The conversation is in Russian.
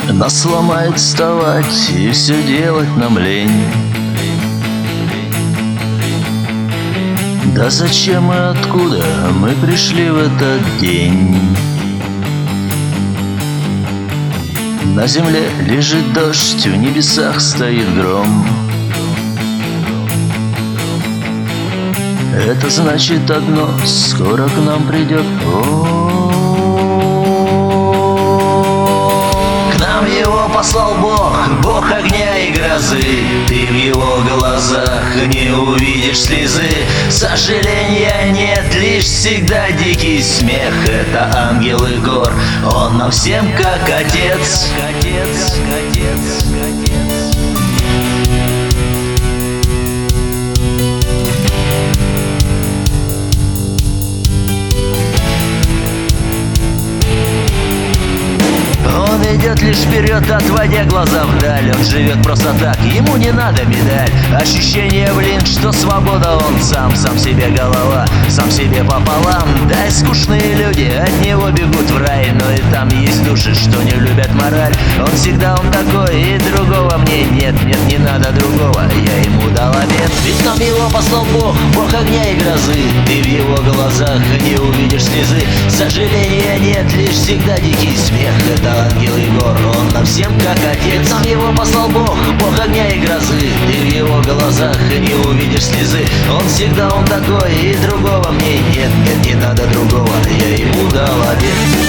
Нас ломает вставать и все делать нам лень. Да зачем и откуда мы пришли в этот день? На земле лежит дождь, в небесах стоит гром. Это значит одно: скоро к нам придет К нам его послал Бог, Бог огня и грозы. Ты в его глазах не увидишь слезы. Сожаления нет, лишь всегда дикий смех. Это ангел и гор, он нам всем как отец. Он идет лишь вперед, отводя глаза вдаль. Он живет просто так, ему не надо медаль. Ощущение, блин, что свобода он сам себе голова, сам себе пополам. Да и скучные люди от него бегут в рай. Но и там есть души, что не любят мораль. Он всегда он такой, и другого мне нет. Нет, не надо другого, я ему дал обет. Ведь нам его послал Бог, Бог огня и грозы. Ты в его глазах не увидишь слезы. Сожаления нет, лишь всегда дикий смех. Это ангел и гор, он нам всем как отец. Нам его послал Бог, Бог огня и грозы. Ты в его глазах не увидишь слезы. Он всегда он такой, и другого мне нет. Нет, не надо другого, я ему дал обет.